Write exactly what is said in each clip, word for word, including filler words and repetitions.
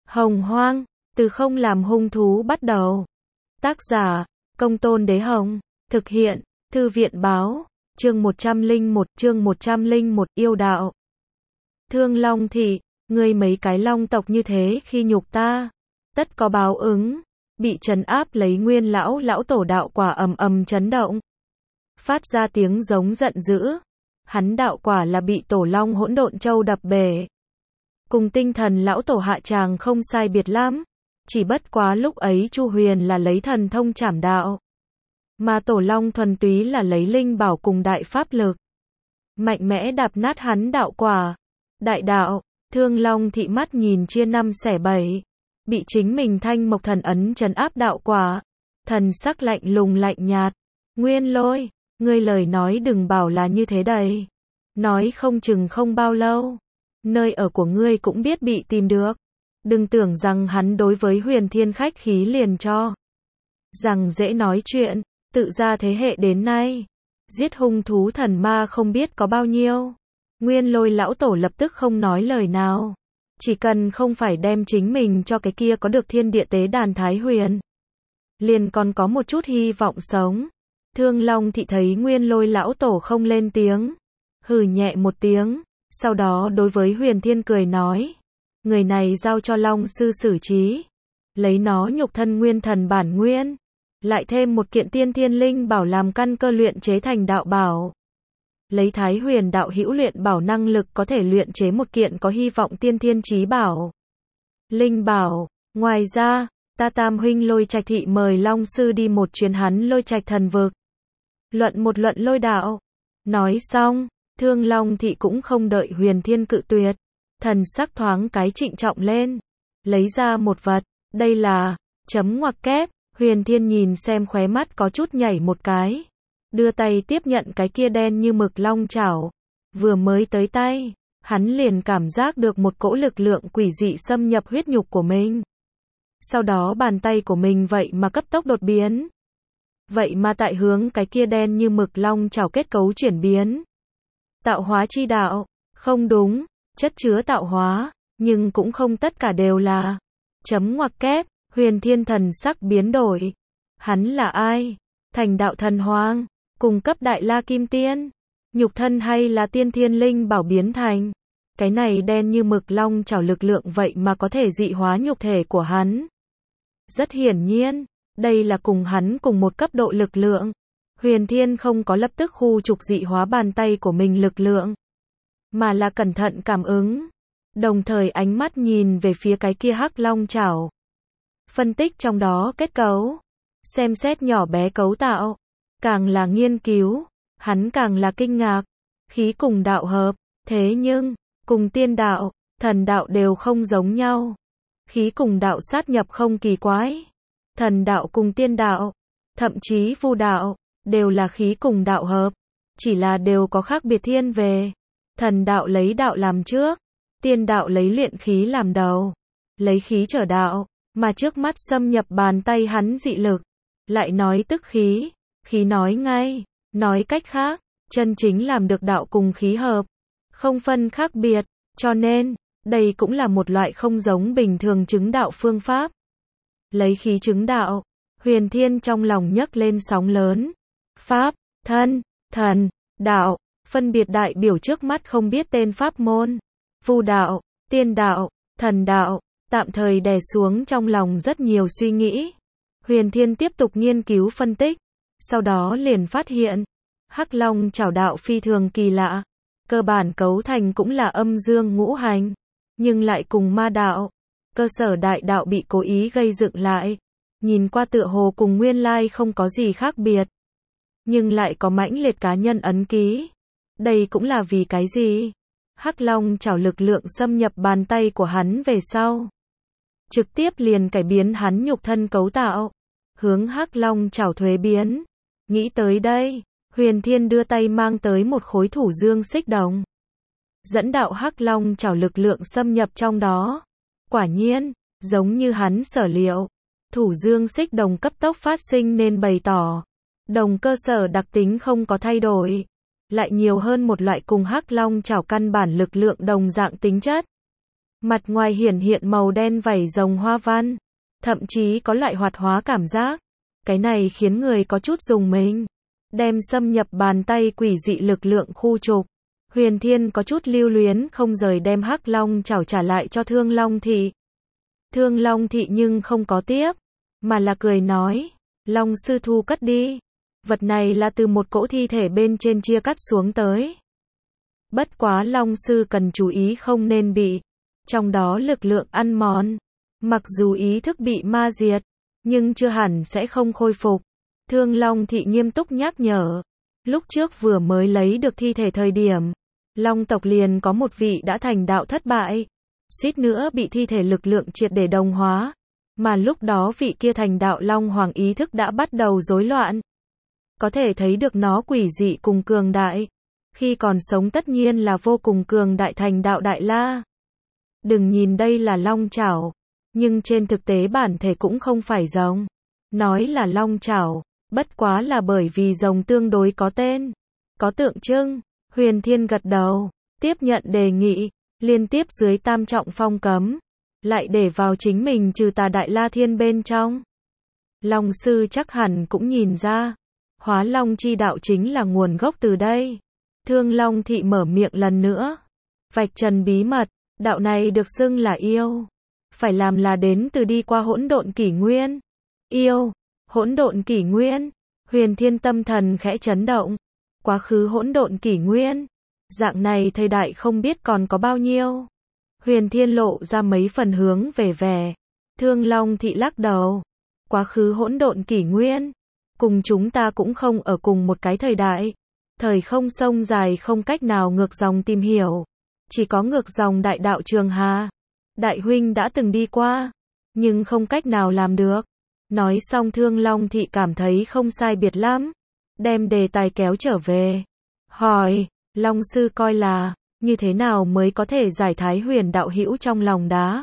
Hồng Hoang, từ không làm hung thú bắt đầu. Tác giả, Công Tôn Đế Hồng. Thực hiện, Thư viện Báo. Chương một trăm lẻ một, chương một trăm lẻ một, yêu đạo. Thương Long Thị, ngươi mấy cái long tộc như thế khi nhục ta, tất có báo ứng. Bị trấn áp lấy Nguyên lão lão tổ đạo quả ầm ầm chấn động, phát ra tiếng giống giận dữ. Hắn đạo quả là bị tổ long hỗn độn châu đập bể. Cùng tinh thần lão tổ hạ tràng không sai biệt lắm, chỉ bất quá lúc ấy Chu Huyền là lấy thần thông trảm đạo, mà tổ long thuần túy là lấy linh bảo cùng đại pháp lực, mạnh mẽ đạp nát hắn đạo quả. Đại đạo, Thương Long Thị mắt nhìn chia năm xẻ bảy, bị chính mình thanh mộc thần ấn trấn áp đạo quả, thần sắc lạnh lùng lạnh nhạt. Nguyên Lôi, ngươi lời nói đừng bảo là như thế đây, nói không chừng không bao lâu, nơi ở của ngươi cũng biết bị tìm được. Đừng tưởng rằng hắn đối với Huyền Thiên khách khí liền cho rằng dễ nói chuyện, tự ra thế hệ đến nay, giết hung thú thần ma không biết có bao nhiêu. Nguyên Lôi lão tổ lập tức không nói lời nào, chỉ cần không phải đem chính mình cho cái kia có được thiên địa tế đàn Thái Huyền, liền còn có một chút hy vọng sống. Thương Long Thị thấy Nguyên Lôi lão tổ không lên tiếng, hừ nhẹ một tiếng, sau đó đối với Huyền Thiên cười nói, người này giao cho Long sư xử trí, lấy nó nhục thân nguyên thần bản nguyên, lại thêm một kiện tiên thiên linh bảo làm căn cơ luyện chế thành đạo bảo. Lấy Thái Huyền đạo hữu luyện bảo năng lực có thể luyện chế một kiện có hy vọng tiên thiên chí bảo. Linh bảo, ngoài ra, ta Tam huynh Lôi Trạch Thị mời Long sư đi một chuyến hắn Lôi Trạch thần vực, luận một luận lôi đạo. Nói xong, Thương Long Thị cũng không đợi Huyền Thiên cự tuyệt, thần sắc thoáng cái trịnh trọng lên, lấy ra một vật, đây là chấm ngoặc kép. Huyền Thiên nhìn xem khóe mắt có chút nhảy một cái, đưa tay tiếp nhận cái kia đen như mực long chảo, vừa mới tới tay, hắn liền cảm giác được một cỗ lực lượng quỷ dị xâm nhập huyết nhục của mình. Sau đó bàn tay của mình vậy mà cấp tốc đột biến, vậy mà tại hướng cái kia đen như mực long chảo kết cấu chuyển biến. Tạo hóa chi đạo, không đúng, chất chứa tạo hóa, nhưng cũng không tất cả đều là. Chấm ngoặc kép. Huyền Thiên thần sắc biến đổi. Hắn là ai? Thành đạo thần hoàng, cung cấp đại la kim tiên, nhục thân hay là tiên thiên linh bảo biến thành? Cái này đen như mực long chảo lực lượng vậy mà có thể dị hóa nhục thể của hắn. Rất hiển nhiên, đây là cùng hắn cùng một cấp độ lực lượng. Huyền Thiên không có lập tức khu trục dị hóa bàn tay của mình lực lượng, mà là cẩn thận cảm ứng, đồng thời ánh mắt nhìn về phía cái kia hắc long chảo, phân tích trong đó kết cấu, xem xét nhỏ bé cấu tạo. Càng là nghiên cứu, hắn càng là kinh ngạc. Khí cùng đạo hợp, thế nhưng, cùng tiên đạo, thần đạo đều không giống nhau. Khí cùng đạo sát nhập không kỳ quái. Thần đạo cùng tiên đạo, thậm chí vu đạo, đều là khí cùng đạo hợp, chỉ là đều có khác biệt thiên về. Thần đạo lấy đạo làm trước, tiên đạo lấy luyện khí làm đầu, lấy khí trở đạo. Mà trước mắt xâm nhập bàn tay hắn dị lực, lại nói tức khí, khí nói ngay, nói cách khác, chân chính làm được đạo cùng khí hợp, không phân khác biệt, cho nên, đây cũng là một loại không giống bình thường chứng đạo phương pháp. Lấy khí chứng đạo, Huyền Thiên trong lòng nhấc lên sóng lớn, pháp, thân, thần, đạo, phân biệt đại biểu trước mắt không biết tên pháp môn, vu đạo, tiên đạo, thần đạo. Tạm thời đè xuống trong lòng rất nhiều suy nghĩ. Huyền Thiên tiếp tục nghiên cứu phân tích, sau đó liền phát hiện, hắc long chảo đạo phi thường kỳ lạ, cơ bản cấu thành cũng là âm dương ngũ hành, nhưng lại cùng ma đạo, cơ sở đại đạo bị cố ý gây dựng lại, nhìn qua tựa hồ cùng nguyên lai không có gì khác biệt, nhưng lại có mãnh liệt cá nhân ấn ký. Đây cũng là vì cái gì? Hắc long chảo lực lượng xâm nhập bàn tay của hắn về sau, trực tiếp liền cải biến hắn nhục thân cấu tạo, hướng hắc long chảo thuế biến. Nghĩ tới đây, Huyền Thiên đưa tay mang tới một khối thủ dương xích đồng, dẫn đạo hắc long chảo lực lượng xâm nhập trong đó. Quả nhiên, giống như hắn sở liệu, thủ dương xích đồng cấp tốc phát sinh nên bày tỏ, đồng cơ sở đặc tính không có thay đổi, lại nhiều hơn một loại cùng hắc long chảo căn bản lực lượng đồng dạng tính chất. Mặt ngoài hiển hiện màu đen vảy rồng hoa văn, thậm chí có loại hoạt hóa cảm giác. Cái này khiến người có chút rùng mình. Đem xâm nhập bàn tay quỷ dị lực lượng khu trục. Huyền Thiên có chút lưu luyến không rời đem hắc long chảo trả lại cho Thương Long Thị. Thương Long Thị nhưng không có tiếp, mà là cười nói, Long sư thu cất đi. Vật này là từ một cỗ thi thể bên trên chia cắt xuống tới. Bất quá Long sư cần chú ý không nên bị trong đó lực lượng ăn mòn. Mặc dù ý thức bị ma diệt, nhưng chưa hẳn sẽ không khôi phục. Thương Long Thị nghiêm túc nhắc nhở. Lúc trước vừa mới lấy được thi thể thời điểm, Long tộc liền có một vị đã thành đạo thất bại, suýt nữa bị thi thể lực lượng triệt để đồng hóa. Mà lúc đó vị kia thành đạo Long Hoàng ý thức đã bắt đầu rối loạn. Có thể thấy được nó quỷ dị cùng cường đại. Khi còn sống tất nhiên là vô cùng cường đại thành đạo Đại La. Đừng nhìn đây là long chảo, nhưng trên thực tế bản thể cũng không phải rồng. Nói là long chảo, bất quá là bởi vì rồng tương đối có tên, có tượng trưng. Huyền Thiên gật đầu, tiếp nhận đề nghị, liên tiếp dưới tam trọng phong cấm, lại để vào chính mình trừ tà Đại La Thiên bên trong. Long sư chắc hẳn cũng nhìn ra, hóa long chi đạo chính là nguồn gốc từ đây. Thương Long Thị mở miệng lần nữa, vạch trần bí mật, đạo này được xưng là yêu, phải làm là đến từ đi qua hỗn độn kỷ nguyên. Yêu, hỗn độn kỷ nguyên, Huyền Thiên tâm thần khẽ chấn động. Quá khứ hỗn độn kỷ nguyên, dạng này thời đại không biết còn có bao nhiêu. Huyền Thiên lộ ra mấy phần hướng về vẻ. Thương Long Thị lắc đầu, quá khứ hỗn độn kỷ nguyên, cùng chúng ta cũng không ở cùng một cái thời đại. Thời không sông dài không cách nào ngược dòng tìm hiểu, chỉ có ngược dòng đại đạo Trường Hà. Đại huynh đã từng đi qua, nhưng không cách nào làm được. Nói xong Thương Long Thị cảm thấy không sai biệt lắm, đem đề tài kéo trở về. Hỏi, Long sư coi là, như thế nào mới có thể giải Thái Huyền đạo hữu trong lòng đá?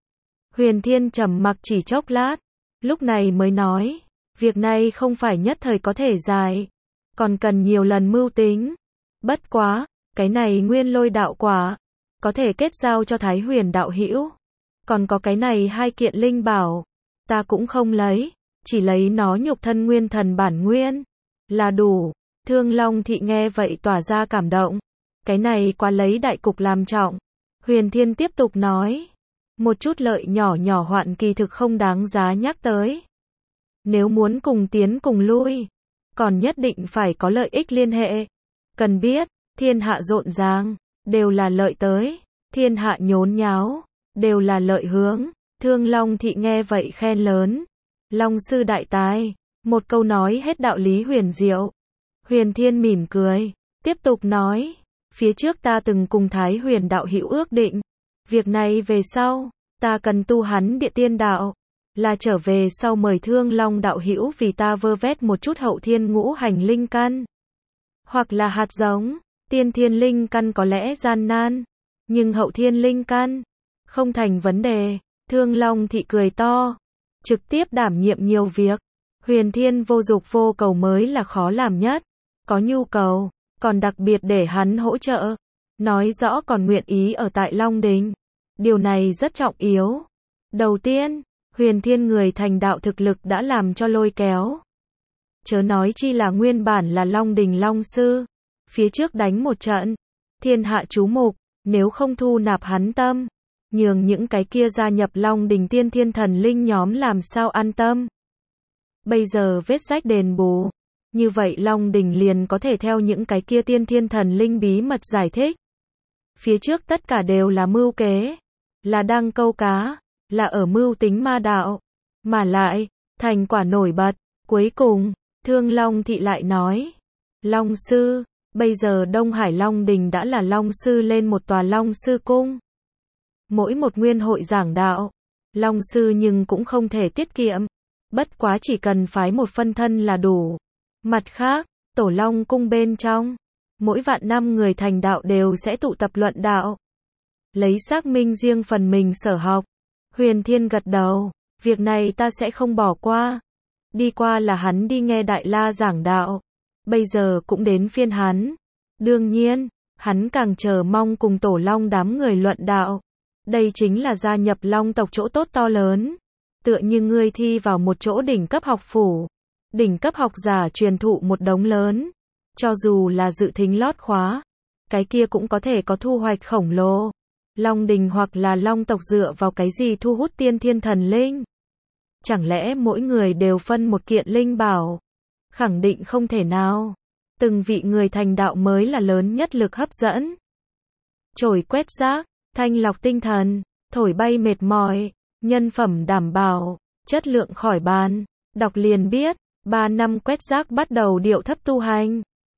Huyền Thiên trầm mặc chỉ chốc lát, lúc này mới nói, việc này không phải nhất thời có thể giải, còn cần nhiều lần mưu tính. Bất quá, cái này nguyên lôi đạo quả, có thể kết giao cho Thái Huyền đạo hữu. Còn có cái này hai kiện linh bảo, ta cũng không lấy, chỉ lấy nó nhục thân nguyên thần bản nguyên, là đủ. Thương Long Thị nghe vậy tỏa ra cảm động. Cái này quá lấy đại cục làm trọng. Huyền Thiên tiếp tục nói, một chút lợi nhỏ nhỏ hoạn kỳ thực không đáng giá nhắc tới. Nếu muốn cùng tiến cùng lui, còn nhất định phải có lợi ích liên hệ. Cần biết, thiên hạ rộn ràng, đều là lợi tới. Thiên hạ nhốn nháo, đều là lợi hướng. Thương Long Thị nghe vậy khen lớn. Long sư đại tài, một câu nói hết đạo lý huyền diệu. Huyền Thiên mỉm cười, tiếp tục nói, phía trước ta từng cùng Thái Huyền đạo hữu ước định, việc này về sau, ta cần tu hắn địa tiên đạo, là trở về sau mời Thương Long đạo hữu vì ta vơ vét một chút hậu thiên ngũ hành linh căn, hoặc là hạt giống. Tiên thiên linh căn có lẽ gian nan, nhưng hậu thiên linh căn không thành vấn đề. Thương Long Thị cười to, trực tiếp đảm nhiệm nhiều việc. Huyền Thiên vô dục vô cầu mới là khó làm nhất. Có nhu cầu, còn đặc biệt để hắn hỗ trợ. Nói rõ còn nguyện ý ở tại Long Đình. Điều này rất trọng yếu. Đầu tiên, Huyền Thiên người thành đạo thực lực đã làm cho lôi kéo. Chớ nói chi là nguyên bản là Long Đình Long Sư. Phía trước đánh một trận, thiên hạ chú mục, nếu không thu nạp hắn tâm, nhường những cái kia gia nhập Long Đình tiên thiên thần linh nhóm làm sao an tâm. Bây giờ vết rách đền bù, như vậy Long Đình liền có thể theo những cái kia tiên thiên thần linh bí mật giải thích. Phía trước tất cả đều là mưu kế, là đang câu cá, là ở mưu tính ma đạo, mà lại, thành quả nổi bật. Cuối cùng, Thương Long Thị lại nói, Long Sư, bây giờ Đông Hải Long Đình đã là Long Sư lên một tòa Long Sư Cung. Mỗi một nguyên hội giảng đạo, Long Sư nhưng cũng không thể tiết kiệm, bất quá chỉ cần phái một phân thân là đủ. Mặt khác, Tổ Long Cung bên trong, mỗi vạn năm người thành đạo đều sẽ tụ tập luận đạo, lấy xác minh riêng phần mình sở học. Huyền Thiên gật đầu, việc này ta sẽ không bỏ qua. Đi qua là hắn đi nghe Đại La giảng đạo, bây giờ cũng đến phiên hắn. Đương nhiên, hắn càng chờ mong cùng Tổ Long đám người luận đạo. Đây chính là gia nhập Long tộc chỗ tốt to lớn. Tựa như ngươi thi vào một chỗ đỉnh cấp học phủ. Đỉnh cấp học giả truyền thụ một đống lớn. Cho dù là dự thính lót khóa, cái kia cũng có thể có thu hoạch khổng lồ. Long đình hoặc là Long tộc dựa vào cái gì thu hút tiên thiên thần linh? Chẳng lẽ mỗi người đều phân một kiện linh bảo? Khẳng định không thể nào. Từng vị người thành đạo mới là lớn nhất lực hấp dẫn. Chổi quét rác, thanh lọc tinh thần, thổi bay mệt mỏi, nhân phẩm đảm bảo, chất lượng khỏi bàn. Đọc liền biết, ba năm quét rác bắt đầu điệu thấp tu hành.